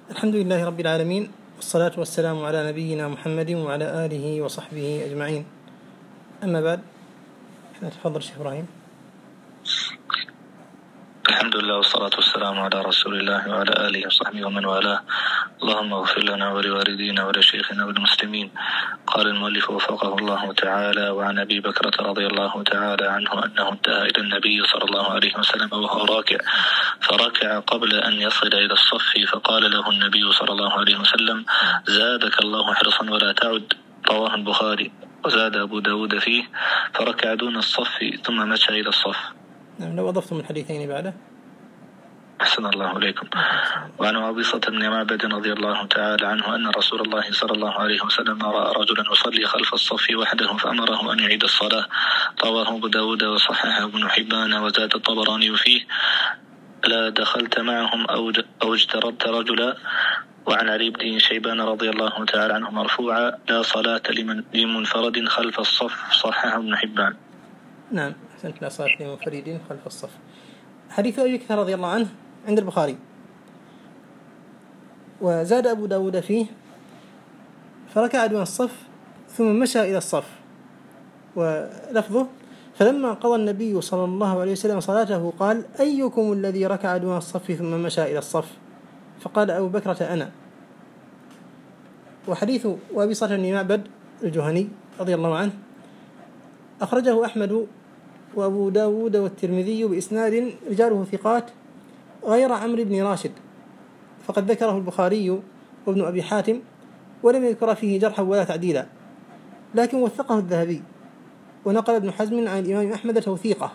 الحمد لله رب العالمين، والصلاة والسلام على نبينا محمد وعلى آله وصحبه أجمعين. أما بعد، تفضل شيخ إبراهيم. الحمد لله والصلاة والسلام على رسول الله وعلى آله وصحبه ومن والاه. اللهم اغفر لنا ولوالدينا ولشيخنا والمسلمين. قال المؤلف وفقه الله تعالى: وعن أبي بكرة رضي الله تعالى عنه أنه انتهى إلى النبي صلى الله عليه وسلم وهو راكع، فركع قبل أن يصل إلى الصف، فقال له النبي صلى الله عليه وسلم: زادك الله حرصا ولا تعد. رواه البخاري. وزاد أبو داود فيه: فركع دون الصف ثم مشى إلى الصف. نعم، لو أضفتم الحديثين بعده. أحسن الله إليكم. وعن عبيصة بن معبد رضي الله تعالى عنه أن رسول الله صلى الله عليه وسلم رأى رجلا يصلي خلف الصف وحده فأمره أن يعيد الصلاة. رواه أبو داود وصححه ابن حبان. وزاد الطبراني فيه: لا دخلت معهم أو اجتربت رجلا. وعن علي بن شيبان رضي الله تعالى عنه مرفوعا: لا صلاة لمنفرد خلف الصف. صححه ابن حبان. نعم، أحسنت. لا صلاة لمنفرد خلف الصف. حديث أبي بكر رضي الله عنه عند البخاري. وزاد أبو داود فيه: فركع دون الصف ثم مشى إلى الصف. ولفظه: فلما قضى النبي صلى الله عليه وسلم صلاته قال: أيكم الذي ركع دون الصف ثم مشى إلى الصف؟ فقال أبو بكرة: أنا. وحديث وابصة بن معبد الجهني رضي الله عنه أخرجه أحمد وأبو داود والترمذي بإسناد رجاله ثقات غير عمرو بن راشد، فقد ذكره البخاري وابن أبي حاتم ولم يذكر فيه جرحا ولا تعديلا، لكن وثقه الذهبي. ونقل ابن حزم عن الإمام أحمد توثيقه.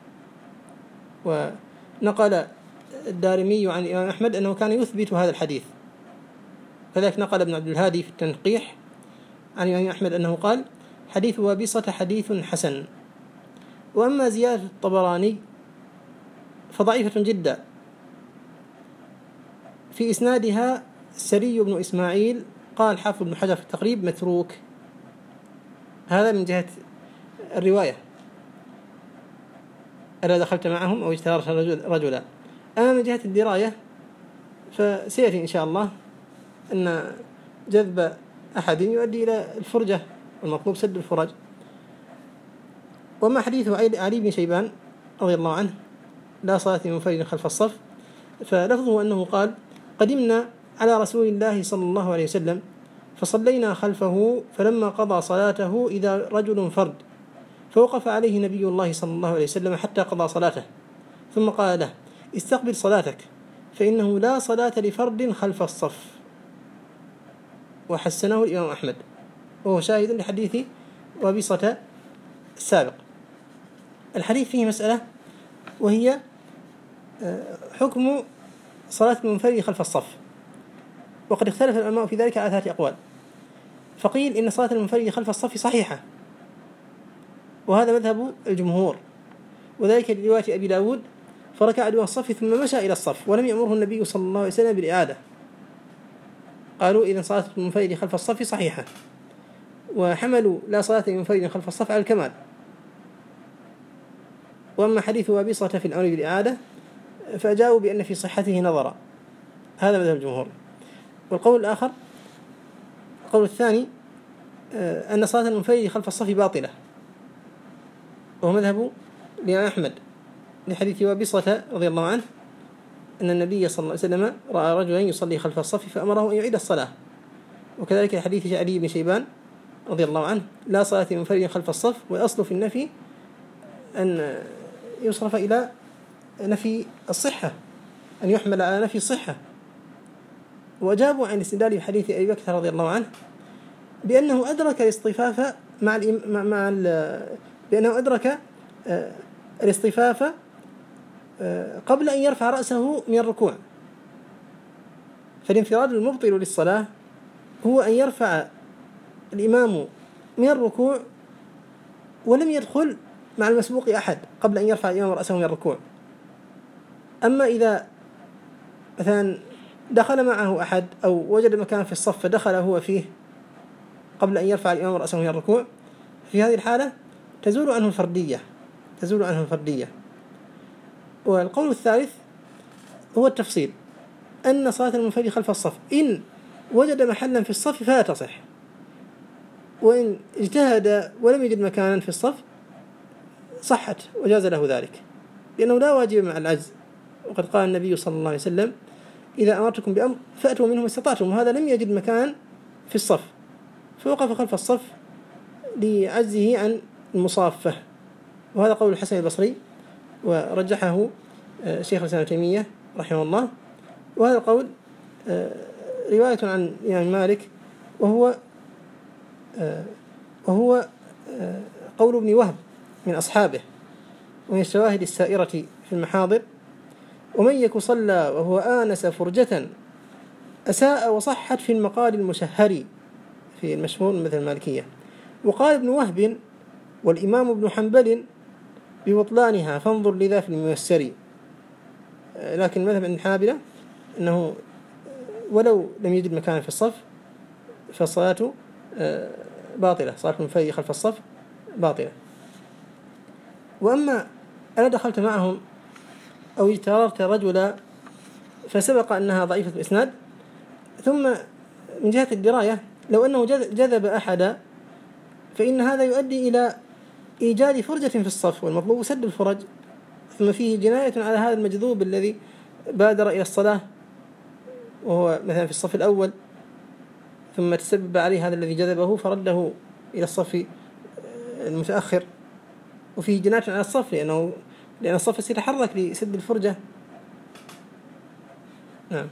ونقل الدارمي عن الإمام أحمد أنه كان يثبت هذا الحديث. كذلك نقل ابن عبد الهادي في التنقيح عن الإمام أحمد أنه قال: حديث وابصة حديث حسن. وأما زيادة الطبراني فضعيفة جدا، في إسنادها سري بن إسماعيل، قال حافظ بن حجر في التقريب: متروك. هذا من جهة الرواية: ألا دخلت معهم أو اجتربت رجلا. أما من جهة الدراية فسيأتي إن شاء الله أن جذب أحد يؤدي إلى الفرجة، والمطلوب سد الفرج. وما حديث علي بن شيبان رضي الله عنه: لا صلاة لمنفرد خلف الصف، فلفظه أنه قال: قدمنا على رسول الله صلى الله عليه وسلم فصلينا خلفه، فلما قضى صلاته إذا رجل فرد، فوقف عليه نبي الله صلى الله عليه وسلم حتى قضى صلاته، ثم قال له: استقبل صلاتك فإنه لا صلاة لفرد خلف الصف. وحسنه الإمام أحمد، وهو شاهد لحديث وابصة السابق. الحديث فيه مسألة، وهي حكم صلاة المنفرد خلف الصف. وقد اختلف العلماء في ذلك على 3 أقوال. فقيل إن صلاة المنفرد خلف الصف صحيحة، وهذا مذهب الجمهور، وذلك لرواية أبي داود: فركع دون الصف ثم مشى إلى الصف، ولم يأمره النبي صلى الله عليه وسلم بالإعادة. قالوا إذن صلاة المنفرد خلف الصف صحيحة، وحملوا لا صلاة لمنفرد خلف الصف على الكمال. وأما حديث وابصة في الأمر بالإعادة فأجابوا بأن في صحته نظرا. هذا مذهب الجمهور. والقول الآخر، القول الثاني، أن صلاة المنفرد خلف الصف باطلة، وهو مذهب الإمام أحمد لحديث وابصة رضي الله عنه أن النبي صلى الله عليه وسلم رأى رجلا يصلي خلف الصف فأمره أن يعيد الصلاة. وكذلك حديث علي بن شيبان رضي الله عنه: لا صلاة لمنفرد خلف الصف. والأصل في النفي أن يصرف إلى نفي الصحة، أن يحمل على نفي الصحة. وأجابوا عن استدلال حديث أبي بكر رضي الله عنه بأنه أدرك الاصطفاف بأنه أدرك الاصطفاف قبل أن يرفع رأسه من الركوع. فالانفراد المبطل للصلاة هو أن يرفع الإمام من الركوع ولم يدخل مع المسبوق أحد قبل أن يرفع الإمام رأسه من الركوع. أما إذا مثلا دخل معه أحد أو وجد مكان في الصف فدخل هو فيه قبل أن يرفع الإمام رأسه من الركوع، في هذه الحالة تزول عنه الفردية. والقول الثالث هو التفصيل، أن صلاة المنفرد خلف الصف إن وجد محلا في الصف فلا تصح، وإن اجتهد ولم يجد مكانا في الصف صحت وجاز له ذلك، لأنه لا واجب مع العجز. وقد قال النبي صلى الله عليه وسلم: إذا أمرتكم بأمر فأتوا منه ما استطعتم. وهذا لم يجد مكان في الصف فوقف خلف الصف لعجزه عن المصافة. وهذا قول الحسن البصري، ورجحه شيخ الإسلام ابن تيمية رحمه الله. وهذا القول رواية عن الإمام مالك، وهو قول ابن وهب من أصحابه، ومن الشواهد السائرة في المحاضر: ومن يك صلى وهو آنس فرجة أساء وصحت في المقال المشهر في المشهور مثل المالكية. وقال ابن وهب والإمام ابن حنبل ببطلانها فانظر لذا في الميسر. لكن مذهب الحنابلة أنه ولو لم يجد مكانا في الصف فالصلاة باطلة، صلاة المنفرد خلف الصف باطلة. وأما أنا دخلت معهم أو اجتررت رجلا فسبق أنها ضعيفة الإسناد، ثم من جهة الدراية لو أنه جذب أحدا فإن هذا يؤدي إلى إيجاد فرجة في الصف، والمطلوب سد الفرج، ثم فيه جناية على هذا المجذوب الذي بادر إلى الصلاة وهو مثلا في الصف الأول، ثم تسبب عليه هذا الذي جذبه فرده إلى الصف المتأخر، وفيه جناية على الصف لأن الصف سيتحرك لسد الفرجة. نعم.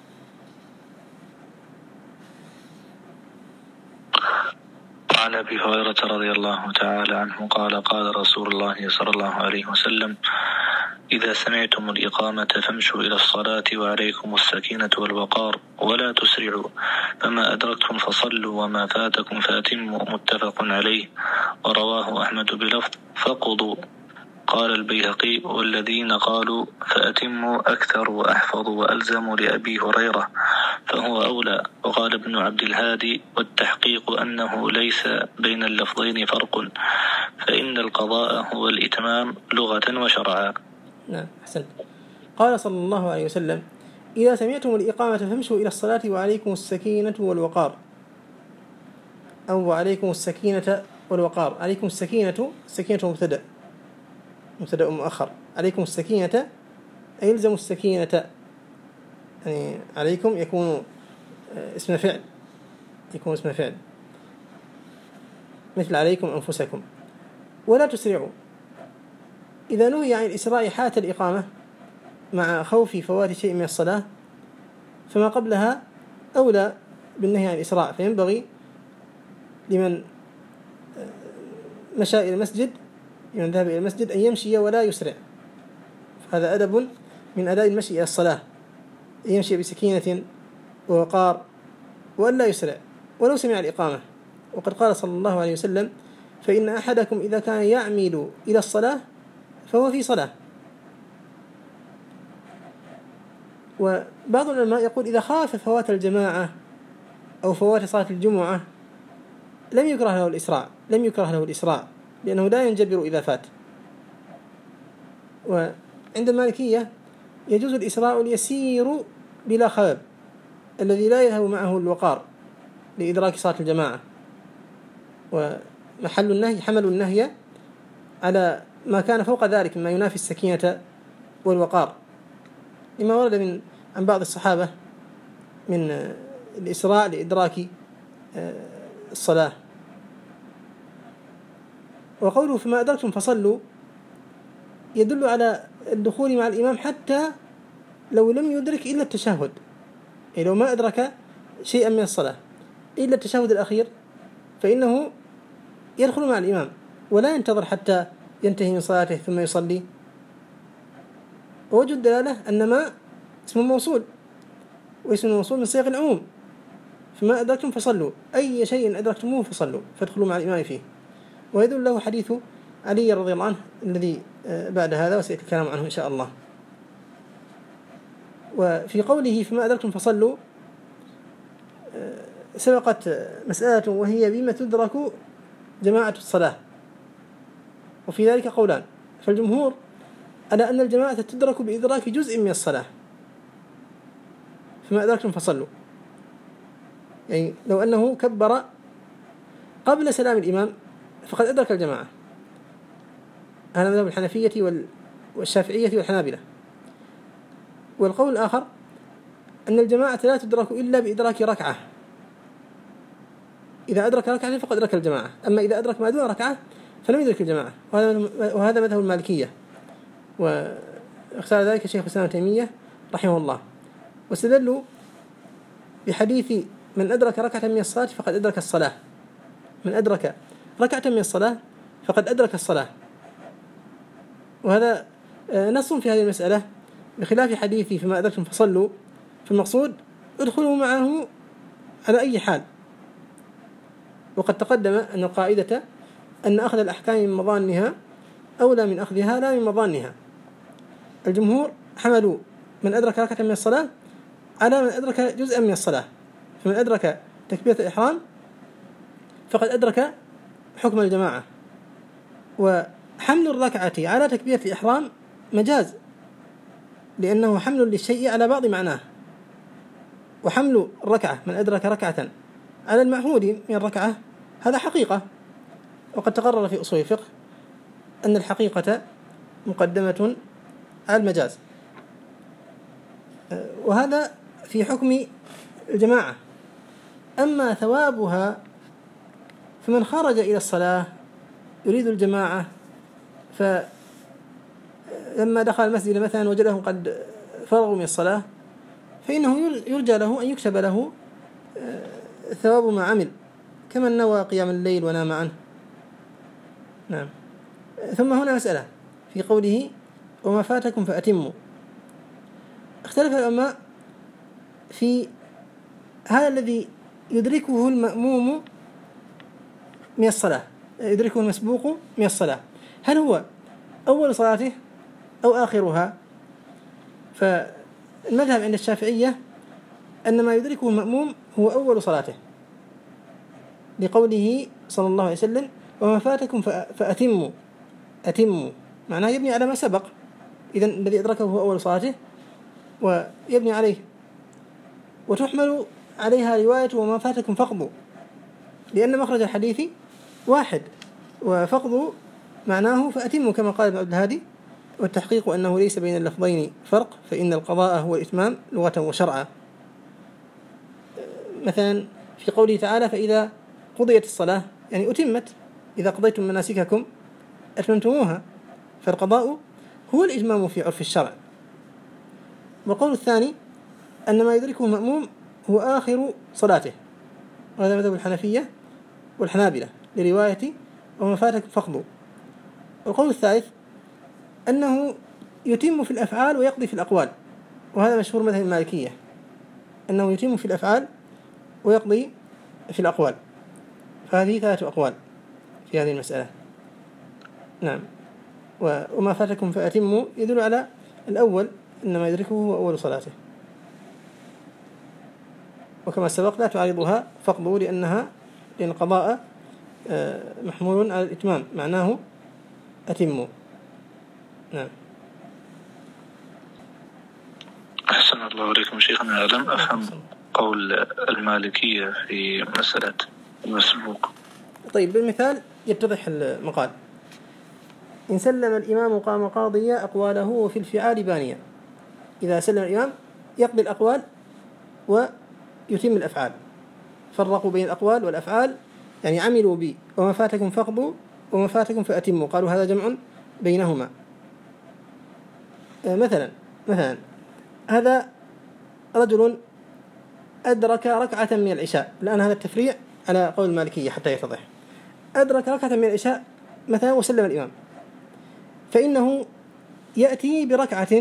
وعن أبي هريرة رضي الله تعالى عنه قال: قال رسول الله صلى الله عليه وسلم: إذا سمعتم الإقامة فامشوا إلى الصلاة وعليكم السكينة والوقار ولا تسرعوا، فما أدركتم فصلوا وما فاتكم فأتموا، متفق عليه. ورواه أحمد بلفظ: فقضوا. قال البيهقي: والذين قالوا فأتموا أكثر وأحفظ وألزم لأبي هريرة فهو أولى. وقال ابن عبد الهادي: والتحقيق أنه ليس بين اللفظين فرق، فإن القضاء هو الإتمام لغة وشرعا. نعم، أحسنت. قال صلى الله عليه وسلم: إذا سمعتم الإقامة فامشوا إلى الصلاة وعليكم السكينة والوقار، أو وعليكم السكينة والوقار. عليكم السكينة مبتدأ مؤخر، عليكم السكينة أي يلزم السكينة، يعني عليكم يكون اسم فعل، مثل عليكم أنفسكم. ولا تسرعوا. إذا نهي عن الإسراء حالة الإقامة مع خوف فوات شيء من الصلاة فما قبلها أولى بالنهي عن الإسراء، فينبغي لمن مشى إلى المسجد، لمن ذهب إلى المسجد، أن يمشي ولا يسرع. هذا أدب من أداء المشي إلى الصلاة، أن يمشي بسكينة ووقار وأن لا يسرع ولو سمع الإقامة. وقد قال صلى الله عليه وسلم: فإن أحدكم إذا كان يعمل إلى الصلاة فهو في صلاة. وبعض العلماء يقول إذا خاف فوات الجماعة أو فوات صلاة الجمعة لم يكره له الإسراع لأنه لا ينجبر إذا فات. وعند المالكية يجوز الإسراء اليسير بلا خواب الذي لا يذهب معه الوقار لإدراك صلاة الجماعة، ومحل النهي حملوا النهي على ما كان فوق ذلك مما ينافي السكينة والوقار، لما ورد عن بعض الصحابة من الإسراء لإدراك الصلاة. وقوله فما أدركتم فصلوا يدل على الدخول مع الإمام حتى لو لم يدرك إلا التشهد، يعني لو ما أدرك شيئا من الصلاة إلا التشهد الأخير فإنه يدخل مع الإمام ولا ينتظر حتى ينتهي من صلاته ثم يصلي. ووجه الدلالة أن ما اسم موصول، واسم الموصول من صيغ العموم، فما أدركتم فصلوا، أي شيء أدركتموه فصلوا فادخلوا مع الإمام فيه. ويدل له حديث علي رضي الله عنه الذي بعد هذا وسيأتي الكلام عنه إن شاء الله. وفي قوله فما أدركتم فصلوا سبقت مسألة وهي بما تدرك جماعة الصلاة، وفي ذلك قولان. فالجمهور على أن الجماعة تدرك بإدراك جزء من الصلاة، فما أدركتم فصلوا، يعني لو أنه كبر قبل سلام الإمام فقد أدرك الجماعة. هذا مذهب الحنفية والشافعية والحنابلة. والقول الآخر أن الجماعة لا تدرك إلا بإدراك ركعة، إذا أدرك ركعة فقد أدرك الجماعة، أما إذا أدرك ما دون ركعة فلم يدرك الجماعة. وهذا مذهب المالكية، واختار ذلك شيخ الإسلام ابن تيمية رحمه الله، واستدلوا بحديث من أدرك ركعة من الصلاة فقد أدرك الصلاة. من أدرك ركعة من الصلاة فقد أدرك الصلاة، وهذا نص في هذه المسألة بخلاف حديثي فما أدركتم فصلوا. فالمقصود ادخلوا معه على أي حال. وقد تقدم أن القاعدة أن أخذ الأحكام من مظانها أولى من أخذها لا من مظانها. الجمهور حملوا من أدرك ركعة من الصلاة على من أدرك جزءا من الصلاة، فمن أدرك تكبيرة الإحرام فقد أدرك حكم الجماعة. وحمل الركعة على تكبيرة الإحرام مجاز، لأنه حمل للشيء على بعض معناه. وحمل الركعة من أدرك ركعة على المعهود من الركعة هذا حقيقة، وقد تقرر في أصول الفقه أن الحقيقة مقدمة على المجاز. وهذا في حكم الجماعة. أما ثوابها فمن خرج إلى الصلاة يريد الجماعة، فلما دخل المسجد مثلا وجدهم قد فرغوا من الصلاة فإنه يرجى له أن يكتب له ثواب ما عمل كمن نوى قيام الليل ونام عنه. نعم. ثم هنا مسألة في قوله وما فاتكم فأتموا. اختلف العلماء في هذا الذي يدركه المأموم من الصلاة، يدركه المسبوق من الصلاة، هل هو أول صلاته أو آخرها؟ فالمذهب عند الشافعية أن ما يدركه المأموم هو أول صلاته، لقوله صلى الله عليه وسلم وما فاتكم فأتموا. أتموا معناه يبني على ما سبق، إذن الذي أدركه هو أول صلاته ويبني عليه. وتحمل عليها رواية وما فاتكم فقضوا، لأن مخرج الحديث واحد، وفقضوا معناه فأتموا كما قال ابن عبد الهادي. والتحقيق أنه ليس بين اللفظين فرق، فإن القضاء هو الإتمام لغة وشرعا. مثلا في قوله تعالى فإذا قضيت الصلاة يعني أتمت، إذا قضيتم مناسككم أتممتموها، فالقضاء هو الإتمام في عرف الشرع. والقول الثاني أن ما يدركه المأموم هو آخر صلاته، وهذا مذهب الحنفية والحنابلة لرواية وما فاتكم فقضوا. والقول الثالث أنه يتم في الأفعال ويقضي في الأقوال، وهذا مشهور مذهب المالكية أنه يتم في الأفعال ويقضي في الأقوال. فهذه 3 أقوال في هذه المسألة. نعم. وما فاتكم فأتموا يدل على الأول أن ما يدركه هو أول صلاته، وكما سبق لا تعارضها فقضوا لأن القضاء محمول على الإتمام معناه أتموا. نعم. أحسن الله إليكم شيخنا. لم أفهم قول المالكية في مسألة المسبوق. طيب بالمثال يتضح المقال. إن سلم الإمام قام قاضيا أقواله وفي الفعال بانيا. إذا سلم الإمام يقضي الأقوال ويتم الأفعال. فرقوا بين الأقوال والأفعال، يعني عملوا بي وما فاتكم فقضوا وما فاتكم فأتموا، قالوا هذا جمع بينهما. مثلا هذا رجل أدرك ركعة من العشاء، الآن هذا التفريع على قول المالكية حتى يتضح. أدرك ركعة من العشاء مثلا وسلم الإمام، فإنه يأتي بركعة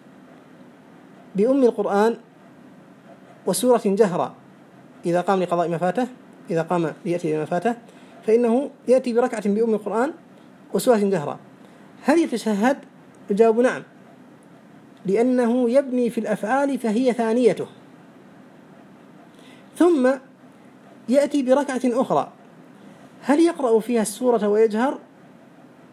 بأم القرآن وسورة جهرة إذا قام لقضاء ما فاته، إذا قام ليأتي بما فاته فإنه يأتي بركعة بأم القرآن وسورة جهرة. هل يتشهد؟ الجواب نعم، لأنه يبني في الأفعال فهي ثانيته. ثم يأتي بركعة أخرى، هل يقرأ فيها السورة ويجهر؟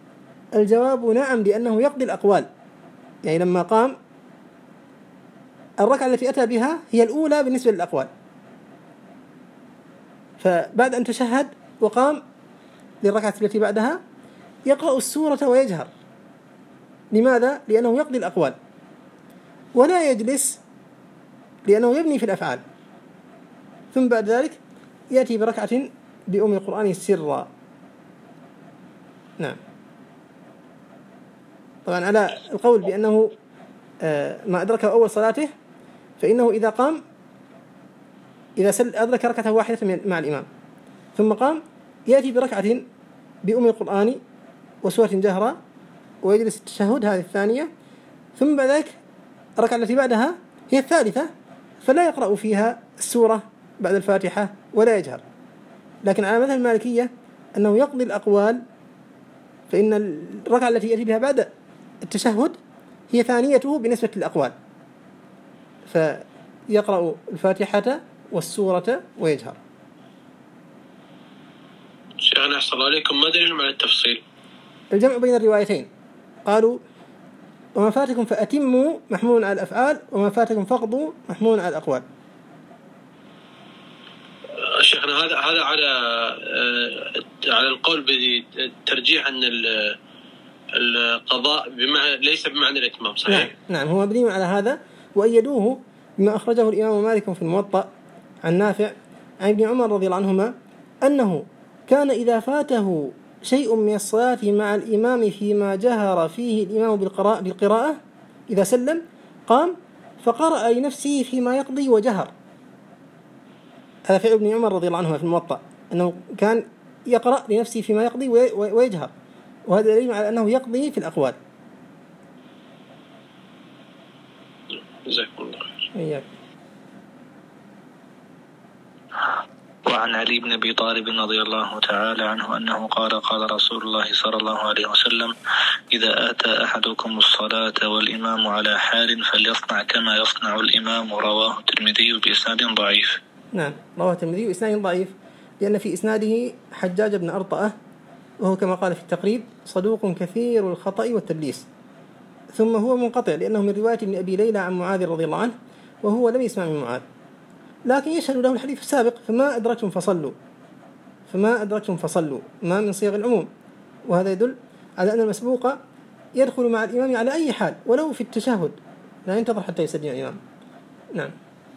الجواب نعم، لأنه يقضي الأقوال، يعني لما قام الركعة التي أتى بها هي الأولى بالنسبة للأقوال، فبعد أن تشهد وقام للركعة التي بعدها يقرأ السورة ويجهر. لماذا؟ لأنه يقضي الأقوال، ولا يجلس لأنه يبني في الأفعال. ثم بعد ذلك يأتي بركعة بأم القرآن سرا. نعم. طبعا على القول بأنه ما أدركه أول صلاته فإنه إذا قام إذا أدرك ركعة واحدة مع الإمام ثم قام يأتي بركعة بأم القرآن وسورة جهرة ويجلس التشهد هذه الثانية، ثم بعد ذلك الركعة التي بعدها هي الثالثة فلا يقرأ فيها السورة بعد الفاتحة ولا يجهر. لكن على مذهب المالكية أنه يقضي الأقوال، فإن الركعة التي يأتي بها بعد التشهد هي ثانيته بالنسبة للأقوال، فيقرأ الفاتحة والسورة ويجهر. شيخنا أحسن الله عليكم، ما دليل على التفصيل؟ الجمع بين الروايتين، قالوا وما فاتكم فأتموا محمول على الأفعال وما فاتكم فقضوا محمول على الأقوال. شيخنا هذا على القول بترجيح أن القضاء ليس بمعنى الإتمام، صحيح؟ نعم هو مبني على هذا، وأيدوه بما أخرجه الإمام مالك في الموطأ عن نافع عن ابن عمر رضي الله عنهما أنه كان إذا فاته شيء من الصلاة مع الإمام فيما جهر فيه الإمام بالقراءة إذا سلم قام فقرأ لنفسه فيما يقضي وجهر. هذا فعل ابن عمر رضي الله عنهما في الموطأ، أنه كان يقرأ لنفسه فيما يقضي ويجهر، وهذا دليل على أنه يقضي في الأقوال. جزاكم الله خير. وعن علي بن أبي طالب رضي الله تعالى عنه أنه قال قال رسول الله صلى الله عليه وسلم: إذا أتى أحدكم الصلاة والإمام على حال فليصنع كما يصنع الإمام. رواه الترمذي بإسناد ضعيف. نعم رواه الترمذي بإسناد ضعيف، لأن في إسناده حجاج بن أرطأة، وهو كما قال في التقريب صدوق كثير الخطأ والتدليس، ثم هو منقطع لأنه من رواية ابن أبي ليلى عن معاذ رضي الله عنه، وهو لم يسمع من معاذ، لكن يشهد له الحديث السابق فما أدركتم فصلوا ما من صيغ العموم، وهذا يدل على أن المسبوق يدخل مع الإمام على أي حال ولو في التشهد، لا ينتظر حتى يسلم الإمام. نعم.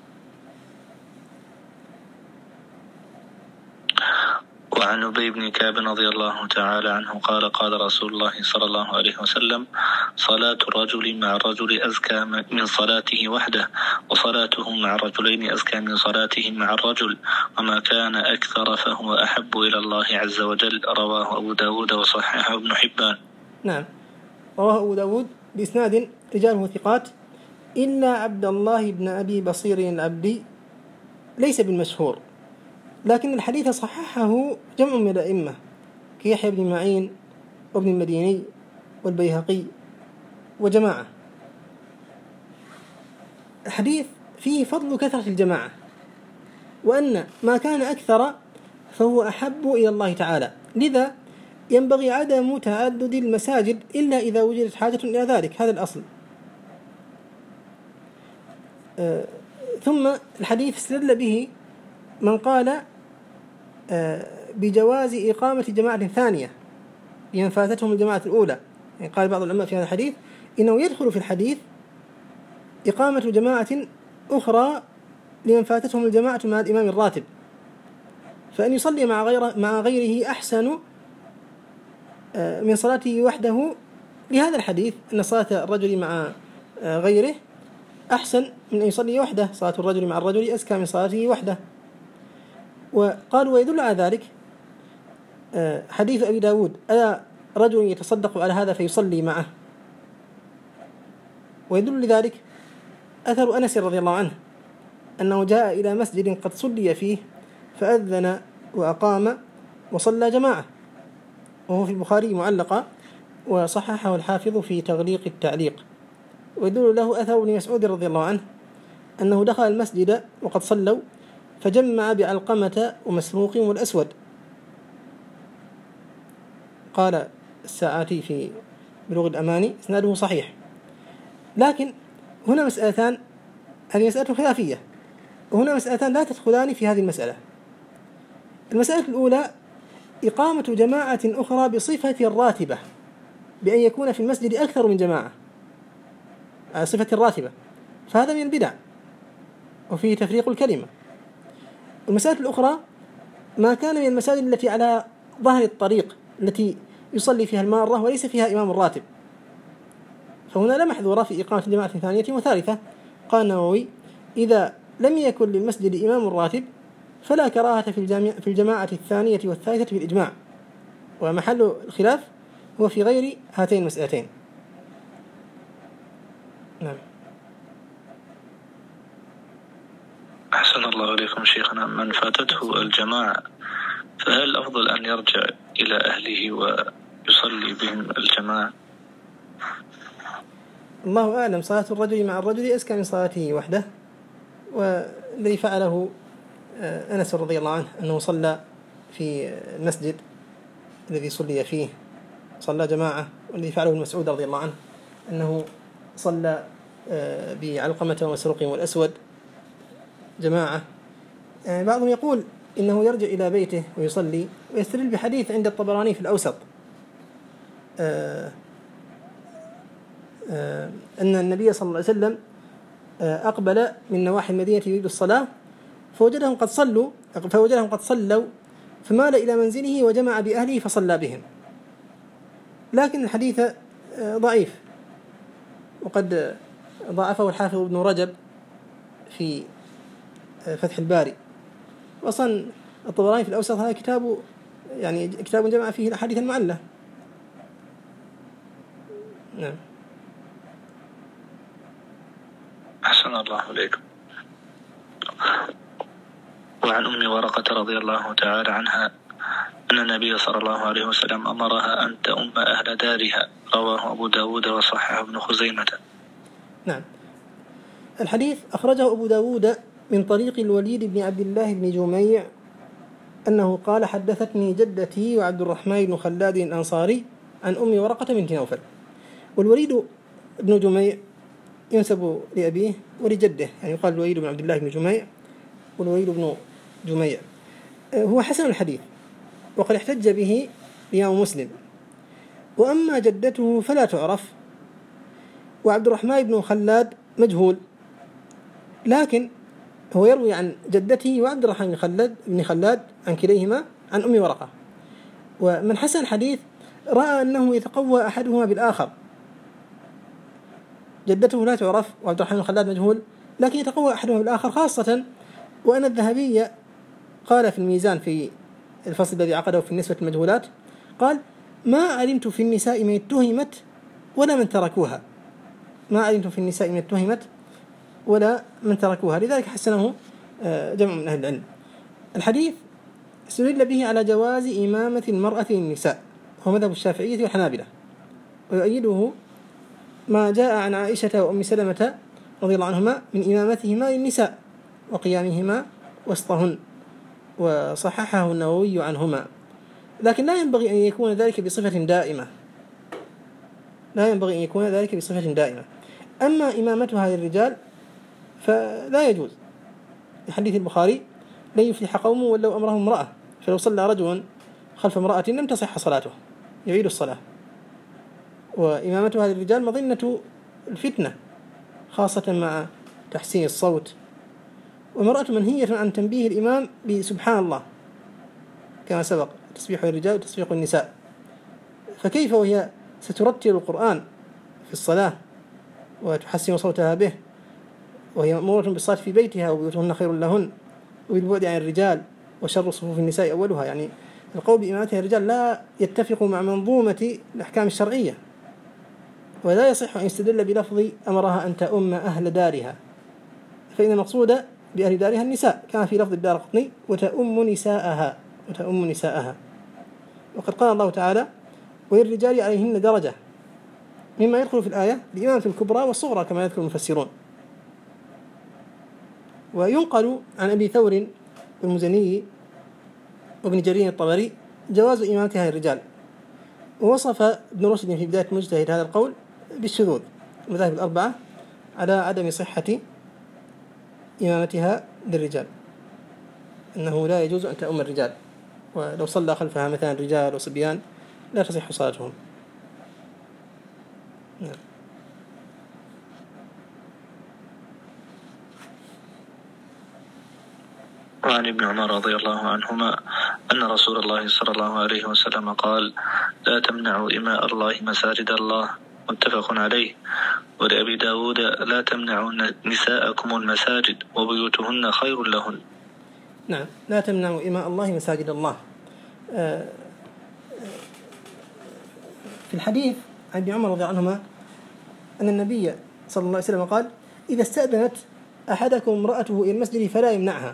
وعن أبي بن كعب رضي الله تعالى عنه قال قال رسول الله صلى الله عليه وسلم: صلاة الرجل مع الرجل أزكى من صلاته وحده، وصلاته مع الرجلين أزكى من صلاته مع الرجل، وما كان أكثر فهو أحب إلى الله عز وجل. رواه أبو داود وصححه ابن حبان. نعم رواه أبو داود بإسناد رجاله ثقات إلا عبد الله بن أبي بصير العبدي ليس بالمشهور، لكن الحديث صححه جمع من الأئمة كيحيى بن معين وابن المديني والبيهقي وجماعة. الحديث فيه فضل كثرة الجماعة، وأن ما كان أكثر فهو أحب إلى الله تعالى، لذا ينبغي عدم تعدد المساجد إلا إذا وجدت حاجة إلى ذلك، هذا الأصل. ثم الحديث استدل به من قال بجواز إقامة جماعة ثانية لمن فاتتهم الجماعة الأولى، يعني قال بعض العلماء في هذا الحديث إنه يدخل في الحديث إقامة جماعة أخرى لمن فاتتهم الجماعة مع الإمام الراتب، فأن يصلي مع غيره أحسن من صلاته وحده، لهذا الحديث أن صلاة الرجل مع غيره أحسن من أن يصلي وحده، صلاة الرجل مع الرجل أزكى من صلاته وحده. وقالوا ويدل على ذلك حديث أبي داود: ألا رجل يتصدق على هذا فيصلي معه. ويدل لذلك أثر أنس رضي الله عنه أنه جاء إلى مسجد قد صلي فيه فأذن وأقام وصلى جماعة، وهو في البخاري معلقة، وصححه الحافظ في تغليق التعليق. ويدل له أثر ابن مسعود رضي الله عنه أنه دخل المسجد وقد صلوا فجمع بعلقمة ومسروق والأسود. قال الساعاتي في بلوغ الأماني إسناده صحيح. لكن هنا مسألتان هذه مسألة خلافية، وهنا مسألتان لا تدخلان في هذه المسألة. المسألة الأولى إقامة جماعة أخرى بصفة الراتبة، بأن يكون في المسجد أكثر من جماعة على صفة الراتبة، فهذا من البدع وفيه تفريق الكلمة. المسألة الأخرى ما كان من المساجد التي على ظهر الطريق التي يصلي فيها المارة وليس فيها إمام راتب، فهنا لا محذور في إقامة جماعة ثانية وثالثة. قال النووي: إذا لم يكن للمسجد إمام راتب فلا كراهة في الجماعة الثانية والثالثة في الإجماع، ومحل الخلاف هو في غير هاتين المسألتين. نعم. أحسن الله عليكم شيخنا. من فاتته الجماعة فهل الأفضل أن يرجع إلى أهله ويصلي بهم الجماعة؟ الله أعلم. صلاة الرجل مع الرجل أزكى من صلاته وحده، والذي فعله أنس رضي الله عنه أنه صلى في المسجد الذي صلي فيه صلى جماعة، والذي فعله مسعود رضي الله عنه أنه صلى بعلقمة ومسروق والأسود جماعة. بعضهم يقول إنه يرجع إلى بيته ويصلي، ويستدل بحديث عند الطبراني في الأوسط أن النبي صلى الله عليه وسلم أقبل من نواحي المدينة يريد الصلاة فوجدهم قد صلوا فمال إلى منزله وجمع بأهله فصلى بهم، لكن الحديث ضعيف، وقد ضعفه الحافظ ابن رجب في فتح الباري. وأصلا الطبراني في الأوسط هذا كتاب جمع فيه الأحاديث المعلة. نعم. أحسن الله عليكم. وعن أم ورقة رضي الله تعالى عنها أن النبي صلى الله عليه وسلم أمرها أن تؤم أهل دارها، رواه أبو داود وصححه ابن خزيمة. نعم. الحديث أخرجه أبو داود من طريق الوليد بن عبد الله بن جميع أنه قال: حدثتني جدتي وعبد الرحمن بن خلاد الأنصاري عن أم ورقة بنت نوفل. والوليد بن جميع ينسب لأبيه ولجده، يعني يقال الوليد بن عبد الله بن جميع والوليد بن جميع. هو حسن الحديث وقد احتج به الإمام مسلم. وأما جدته فلا تعرف، وعبد الرحمن بن خلاد مجهول، لكن هو يروي عن جدته وعبد الرحمن بن خلاد عن كليهما عن أم ورقة. ومن حسن الحديث رأى أنه يتقوى أحدهما بالآخر. جدته لا تعرف وعبد الرحمن بن خلاد مجهول، لكن يتقوى أحدهما بالآخر، خاصة وأن الذهبي قال في الميزان في الفصل الذي عقده في النسبة المجهولات، قال: ما علمت في النساء من اتهمت ولا من تركوها، ما علمت في النساء من اتهمت ولا من تركوها. لذلك حسنه جمع من أهل العلم. الحديث استدل به على جواز إمامة المرأة للنساء، هو مذهب الشافعية والحنابلة، ويؤيده ما جاء عن عائشة وأم سلمة رضي الله عنهما من إمامتهما للنساء وقيامهما وسطهن، وصححه النووي عنهما. لكن لا ينبغي أن يكون ذلك بصفة دائمة، لا ينبغي أن يكون ذلك بصفة دائمة. أما إمامتها للرجال فلا يجوز، لحديث البخاري: لن يفلح قوم ولو أمرهم امرأة، فلو صلى رجل خلف امرأة لم تصح صلاته، يعيد الصلاة. وإمامتها للرجال مظنة الفتنة، خاصة مع تحسين الصوت. ومرأة منهية عن تنبيه الإمام بسبحان الله كما سبق، تسبيح الرجال وتسبيح النساء، فكيف وهي سترتل القرآن في الصلاة وتحسن صوتها به، وهي مأمورة بالصلاة في بيتها وبيوتهن خير لهن وبالبعد عن الرجال وشر صفوف النساء أولها. يعني القول بإمامتها الرجال لا يتفق مع منظومة الأحكام الشرعية، ولا يصح أن يستدل بلفظ أمرها أن تؤم أهل دارها، فإن المقصود بأهل دارها النساء، كما في لفظ الدارقطني: وتؤم نساءها، وتؤم نساءها. وقد قال الله تعالى: وللرجال عليهن درجة، مما يدخل في الآية الإمامة الكبرى والصغرى كما يذكر المفسرون. وينقل عن أبي ثور والمزني وابن جرير الطبري جواز إمامتها الرجال. ووصف ابن رشد في بداية مجتهد هذا القول بالشذوذ، المذاهب الأربعة على عدم صحة إمامتها للرجال، أنه لا يجوز أن تؤم الرجال، ولو صلى خلفها مثلا رجال وصبيان لا تصح صلاتهم. نعم. وعن ابن عمر رضي الله عنهما أن رسول الله صلى الله عليه وسلم قال: لا تمنعوا إماء الله مساجد الله، متفق عليه. ولأبي داود: لا تمنعوا نساءكم المساجد وبيوتهن خير لهن. نعم، لا تمنعوا إماء الله مساجد الله. في الحديث عن ابن عمر رضي الله عنهما أن النبي صلى الله عليه وسلم قال: إذا استأذنت أحدكم امرأته إلى المسجد فلا يمنعها.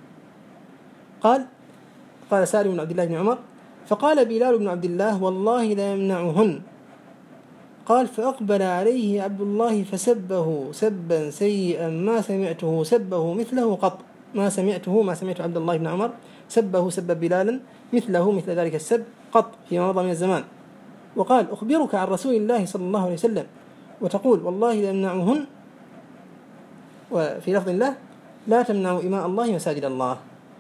قال سالم بن عبد الله بن عمر: فقال بلال بن عبد الله: والله لا يمنعهن. قال: فأقبل عليه عبد الله فسبه سبا سيئا ما سمعته سبه مثله قط. ما سمعت عبد الله بن عمر سبه سب بلالا مثل ذلك السب قط فيما مضى من الزمان. وقال: أخبرك عن رسول الله صلى الله عليه وسلم وتقول والله لا يمنعهن. وفي لفظ الله: لا تمنعوا إماء الله مساجد الله.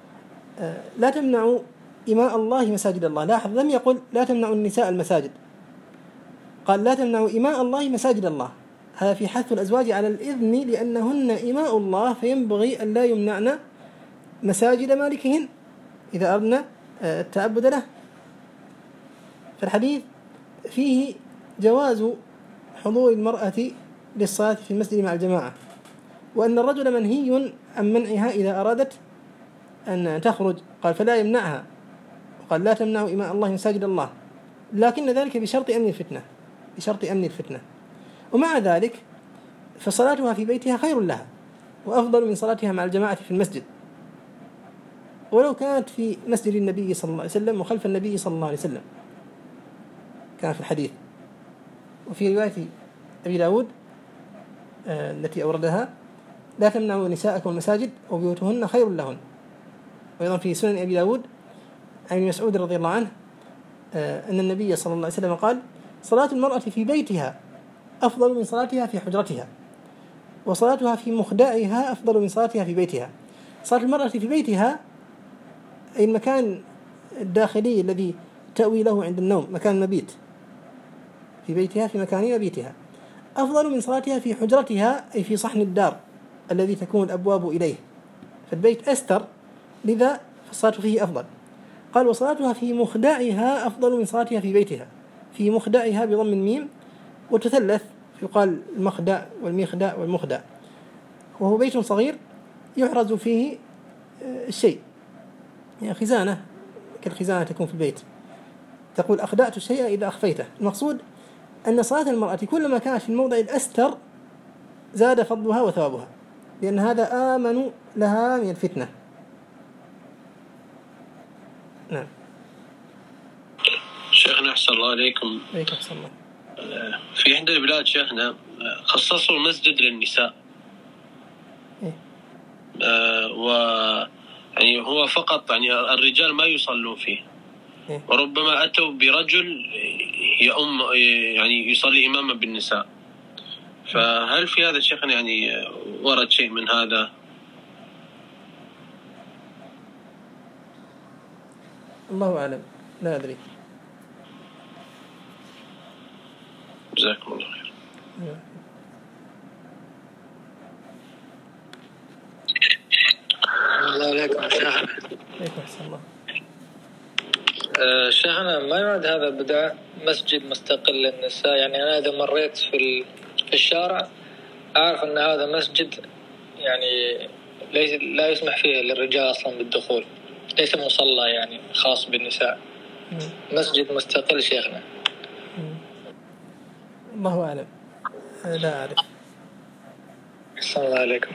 لا تمنعوا إماء الله مساجد الله. لاحظ، لم يقل لا تمنعوا النساء المساجد، قال لا تمنعوا إماء الله مساجد الله. هذا في حث الأزواج على الإذن لأنهن إماء الله، فينبغي أن لا يمنعن مساجد مالكهن إذا أردنا التعبد له. فالحديث فيه جواز حضور المرأة للصلاة في المسجد مع الجماعة، وأن الرجل منهي عن منعها إذا أرادت أن تخرج، قال فلا يمنعها، وقال لا تمنعوا إماء الله مساجد الله، لكن ذلك بشرط أمن الفتنة. ومع ذلك فصلاتها في بيتها خير لها وأفضل من صلاتها مع الجماعة في المسجد، ولو كانت في مسجد النبي صلى الله عليه وسلم وخلف النبي صلى الله عليه وسلم كان في الحديث. وفي رواية أبي داود التي أوردها: لا تمنعوا نساءكم المساجد وبيوتهن خير لهن. وأيضا في سنن أبي داود عن ابن مسعود رضي الله عنه أن النبي صلى الله عليه وسلم قال: صلاة المرأة في بيتها أفضل من صلاتها في حجرتها، وصلاتها في مخدعها أفضل من صلاتها في بيتها. صلاة المرأة في بيتها أي المكان الداخلي الذي تأوي له عند النوم، مكان المبيت، في بيتها في مكان مبيتها أفضل من صلاتها في حجرتها أي في صحن الدار الذي تكون الأبواب إليه، فالبيت أستر، لذا فالصلاة فيه أفضل. قال: وصلاتها في مخدعها أفضل من صلاتها في بيتها. في مخدعها بضم الميم وتثلث، يقال المخدع والمخدع والمخدع، وهو بيت صغير يحرز فيه الشيء، يعني خزانة كالخزانة تكون في البيت، تقول أخدعت الشيء إذا أخفيته. المقصود أن صلاة المرأة كلما كانت في الموضع الأستر زاد فضلها وثوابها، لأن هذا آمن لها من الفتنة. نعم. شيخنا أحسن الله عليكم. عليكم السلام. في عند البلاد شيخنا خصصوا المسجد للنساء، و يعني هو فقط يعني الرجال ما يصلون فيه، وربما أتوا برجل يعني يصلي إماما بالنساء. فهل في هذا شيخنا يعني ورد شيء من هذا؟ الله أعلم، لا أدري. جزاكم الله خير. الله عليكم شيخنا. عليكم السلام. شيخنا ما يعد هذا بدعة مسجد مستقل للنساء؟ يعني أنا إذا مريت في الشارع أعرف أن هذا مسجد يعني لا يسمح فيه للرجال أصلا بالدخول، ليس مصلى يعني خاص بالنساء، مسجد مستقل شيخنا. الله أعلم، لا أعرف. السلام الله عليكم.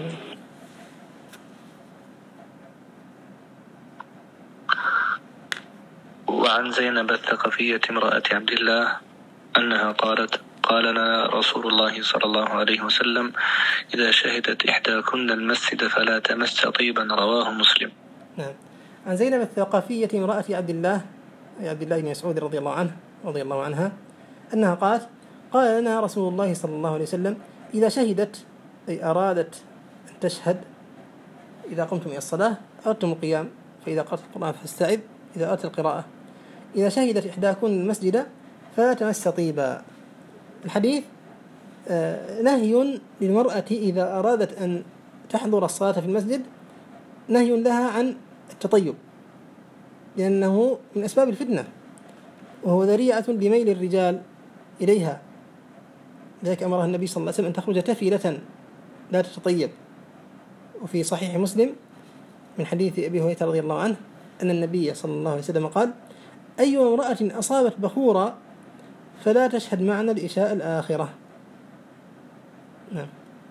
وعن زينب الثقفية امرأة عبد الله أنها قالت: قال لنا رسول الله صلى الله عليه وسلم: إذا شهدت إحداكن المسجد فلا تمس طيبا. رواه مسلم. نعم. عن زينب الثقفية امرأة عبد الله بن مسعود رضي الله عنها أنها قالت: قال لنا رسول الله صلى الله عليه وسلم: إذا شهدت أي أرادت أن تشهد إذا قمتم إلى الصلاة أردتم القيام، فإذا قرأت القرآن فاستعذ إذا أردت القراءة. إذا شهدت إحداكن المسجد فلا تمس طيبا. الحديث نهي للمرأة إذا أرادت أن تحضر الصلاة في المسجد، نهي لها عن التطيب، لأنه من أسباب الفتنة وهو ذريعة لميل الرجال إليها. ذلك أمرها النبي صلى الله عليه وسلم أن تخرج تفيلة لا تتطيب. وفي صحيح مسلم من حديث أبي هريرة رضي الله عنه أن النبي صلى الله عليه وسلم قال: أي امرأة أصابت بخورا فلا تشهد معنا العشاء الآخرة. نعم.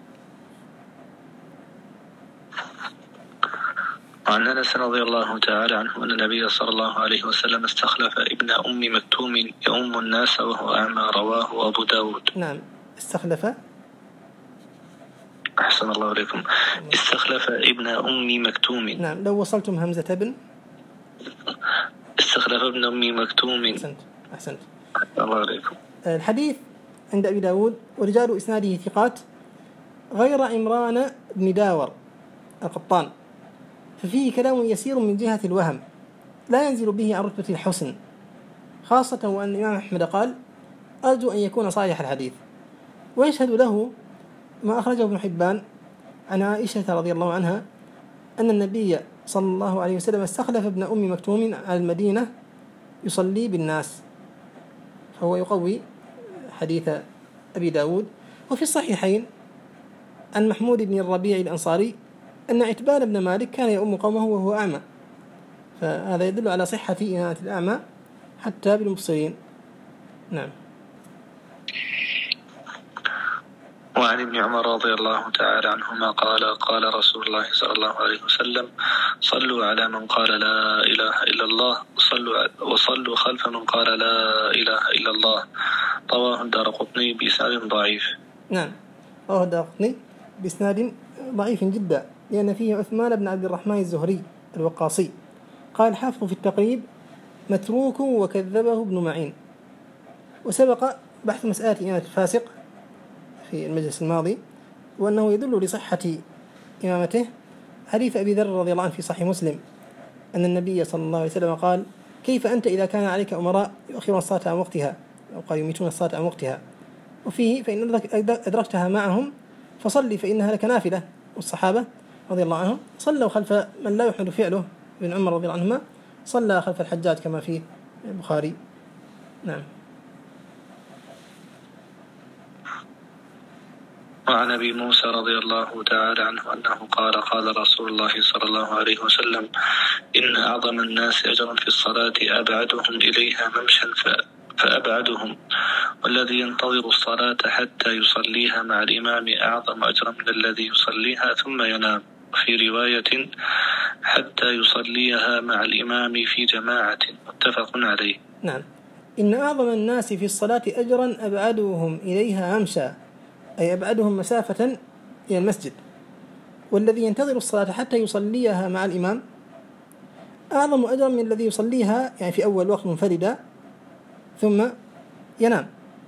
وعن أنس رضي الله تعالى عنه أن النبي صلى الله عليه وسلم استخلف ابن أم مكتوم يؤم الناس وهو أعمى، رواه أبو داود. نعم. استخلف، أحسن الله عليكم، استخلف ابن أم مكتوم. نعم. لو وصلتم همزة ابن، استخلف ابن أم مكتوم. أحسنت. الله عليكم. الحديث عند أبي داود ورجال إسناده ثقات غير عمران بن داور القطان، ففيه كلام يسير من جهة الوهم لا ينزل به عن رتبة الحسن، خاصة وأن الإمام أحمد قال: أرجو أن يكون صحيح الحديث. ويشهد له ما أخرجه ابن حبان عن عائشة رضي الله عنها أن النبي صلى الله عليه وسلم استخلف ابن أم مكتوم على المدينة يصلي بالناس، فهو يقوي حديث أبي داود. وفي الصحيحين عن محمود بن الربيع الأنصاري أن عتبان بن مالك كان يؤم قومه وهو أعمى، فهذا يدل على صحة إمامة الأعمى حتى بالمبصرين. نعم. وعن ابن عمر رضي الله تعالى عنهما قال: قال رسول الله صلى الله عليه وسلم: صلوا على من قال لا إله إلا الله وصلوا خلف من قال لا إله إلا الله. رواه الدارقطني بإسناد ضعيف. نعم، رواه الدارقطني بإسناد ضعيف جدا، لأن فيه عثمان بن عبد الرحمن الزهري الوقاصي. قال حافظ في التقريب: متروك وكذبه ابن معين. وسبق بحث مسألة إمامة الفاسق في المجلس الماضي، وأنه يدل لصحة إمامته حديث أبي ذر رضي الله عنه في صحيح مسلم أن النبي صلى الله عليه وسلم قال: كيف أنت إذا كان عليك أمراء يؤخرون الصلاة عن وقتها، أو قال يميتون الصلاة عن وقتها. وفيه: فإن أدركتها معهم فصلي فإنها لك نافلة. والصحابة رضي الله عنهم صلوا خلف من لا يحمل فعله. ابن عمر رضي الله عنهما صلى خلف الحجاج كما في البخاري. نعم. وعن أبي موسى رضي الله تعالى عنه أنه قال: قال رسول الله صلى الله عليه وسلم: إن أعظم الناس أجرا في الصلاة أبعدهم إليها ممشا فأبعدهم، والذي ينتظر الصلاة حتى يصليها مع الإمام أعظم أجرا من الذي يصليها ثم ينام. في رواية: حتى يصليها مع الإمام في جماعة. متفق عليه. نعم. إن أعظم الناس في الصلاة أجرا أبعدهم إليها ممشى، أي أبعدهم مسافة إلى المسجد، والذي ينتظر الصلاة حتى يصليها مع الإمام أعظم أجرا من الذي يصليها يعني في أول وقت منفردا ثم ينام.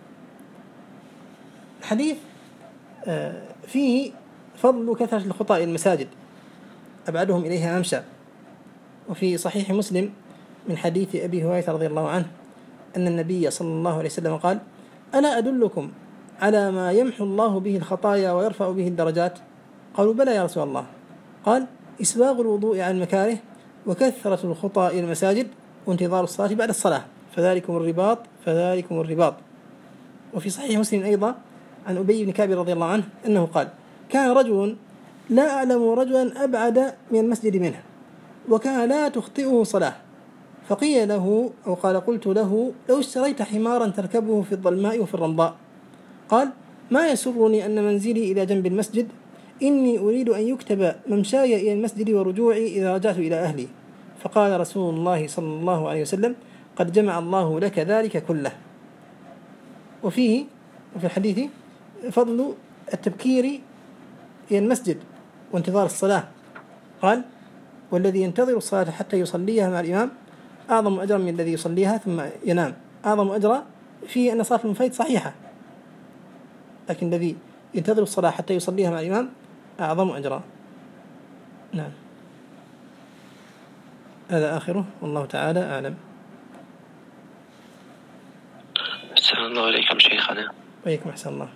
الحديث فيه فضل كثرة الخطى إلى المساجد، أبعدهم إليها ممشى. وفي صحيح مسلم من حديث أبي هريرة رضي الله عنه أن النبي صلى الله عليه وسلم قال: ألا أدلكم على ما يمحو الله به الخطايا ويرفع به الدرجات؟ قالوا: بلى يا رسول الله. قال: إسباغ الوضوء عن مكاره، وكثرة الخطى إلى المساجد، وانتظار الصلاة بعد الصلاة، فذلكم الرباط. وفي صحيح مسلم أيضا عن أبي بن كعب رضي الله عنه أنه قال: كان رجل لا أعلم رجلا أبعد من المسجد منه، وكان لا تخطئه صلاة، فقيل له أو قال: قلت له: لو اشتريت حمارا تركبه في الظلماء وفي الرمضاء. قال: ما يسرني أن منزلي إلى جنب المسجد، إني أريد أن يكتب ممشاي إلى المسجد ورجوعي إذا رجعت إلى أهلي. فقال رسول الله صلى الله عليه وسلم: قد جمع الله لك ذلك كله. وفي الحديث فضل التبكير إلى المسجد وانتظار الصلاة. قال: والذي ينتظر الصلاة حتى يصليها مع الإمام أعظم أجرا من الذي يصليها ثم ينام. أعظم أجرا في أن صلاة المنفرد صحيحة، لكن الذي ينتظر الصلاة حتى يصليها مع الإمام أعظم أجرا. نعم. هذا آخره، والله تعالى أعلم. السلام الله عليكم شيخنا. وعليكم أحسن الله.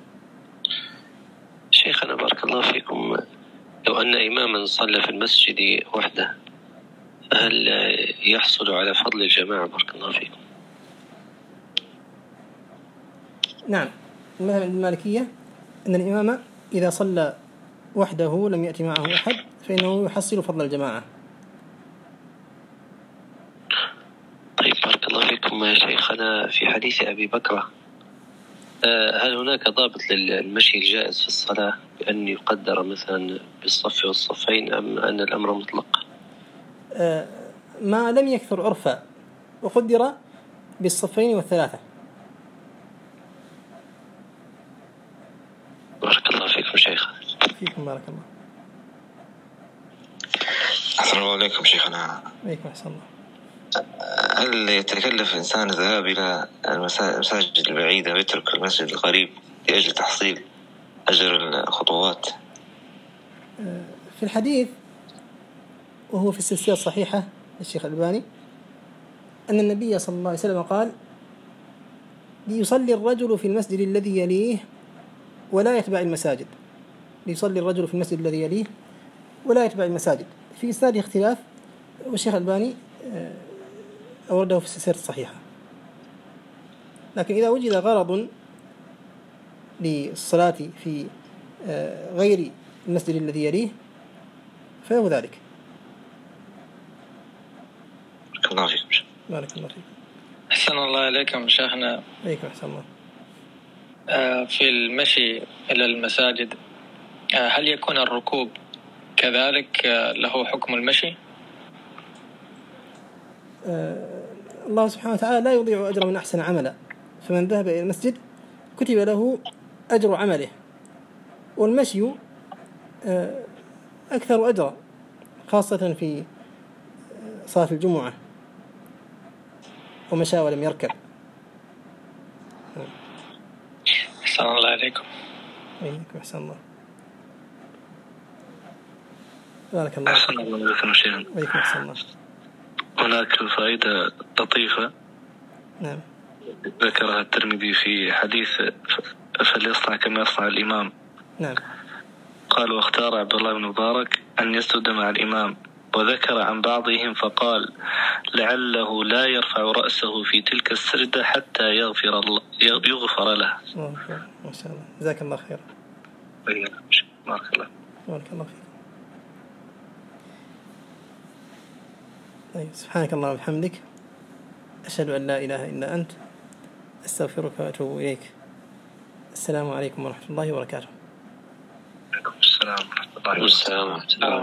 شيخنا بارك الله فيكم، لو أن إماما صلى في المسجد وحده هل يحصل على فضل الجماعة؟ بارك الله فيكم. نعم، المذهب المالكية أن الإمام إذا صلى وحده لم يأتي معه أحد فإنه يحصل فضل الجماعة. طيب بارك الله فيكم يا شيخنا، في حديث أبي بكر هل هناك ضابط للمشي الجائز في الصلاة بأن يقدر مثلا بالصف والصفين، أم أن الأمر مطلق؟ ما لم يكثر عرفا وقدر بالصفين والثلاثة. بارك الله فيكم شيخنا. فيكم بارك الله. أحسن الله عليكم شيخنا. وعليكم أحسن الله. هل يتكلف الإنسان الذهاب إلى المساجد البعيدة ويترك المسجد القريب لأجل تحصيل أجر الخطوات؟ في الحديث وهو في السلسلة الصحيحة للشيخ الألباني أن النبي صلى الله عليه وسلم قال: ليصلي الرجل في المسجد الذي يليه ولا يتبع المساجد. ليصلي الرجل في المسجد الذي يليه ولا يتبع المساجد. في إسناده اختلاف، والشيخ الألباني أورده في السلسلة الصحيحة. لكن إذا وجد غرض للصلاة في غير المسجد الذي يليه فهو ذلك. بارك الله فيكم. بارك الله فيكم. أحسن الله عليكم شيخنا. عليكم أحسن الله. في المشي إلى المساجد هل يكون الركوب كذلك له حكم المشي؟ الله سبحانه وتعالى لا يضيع أجر من أحسن عملا، فمن ذهب إلى المسجد كتب له أجر عمله، والمشي أكثر أجرا خاصة في صلاة الجمعة، ومشى ولم يركب. أحسن الله عليكم. وعليكم أحسن الله. بارك الله. أحسن الله عليكم شيخنا. وعليكم أحسن الله. هناك فائدة لطيفة نعم. ذكرها الترمذي في حديث فليصنع كما يصنع الإمام. نعم. قال: واختار عبد الله بن مبارك أن يسجد مع الإمام، وذكر عن بعضهم فقال: لعله لا يرفع رأسه في تلك السجدة حتى يغفر له. ما شاء الله، جزاك الله خير. بارك الله. بارك الله فيك. طيب، سبحانك اللهم وبحمدك، أشهد أن لا إله إلا أنت، أستغفرك وأتوب إليك. السلام عليكم ورحمة الله وبركاته. السلام ورحمة الله وبركاته.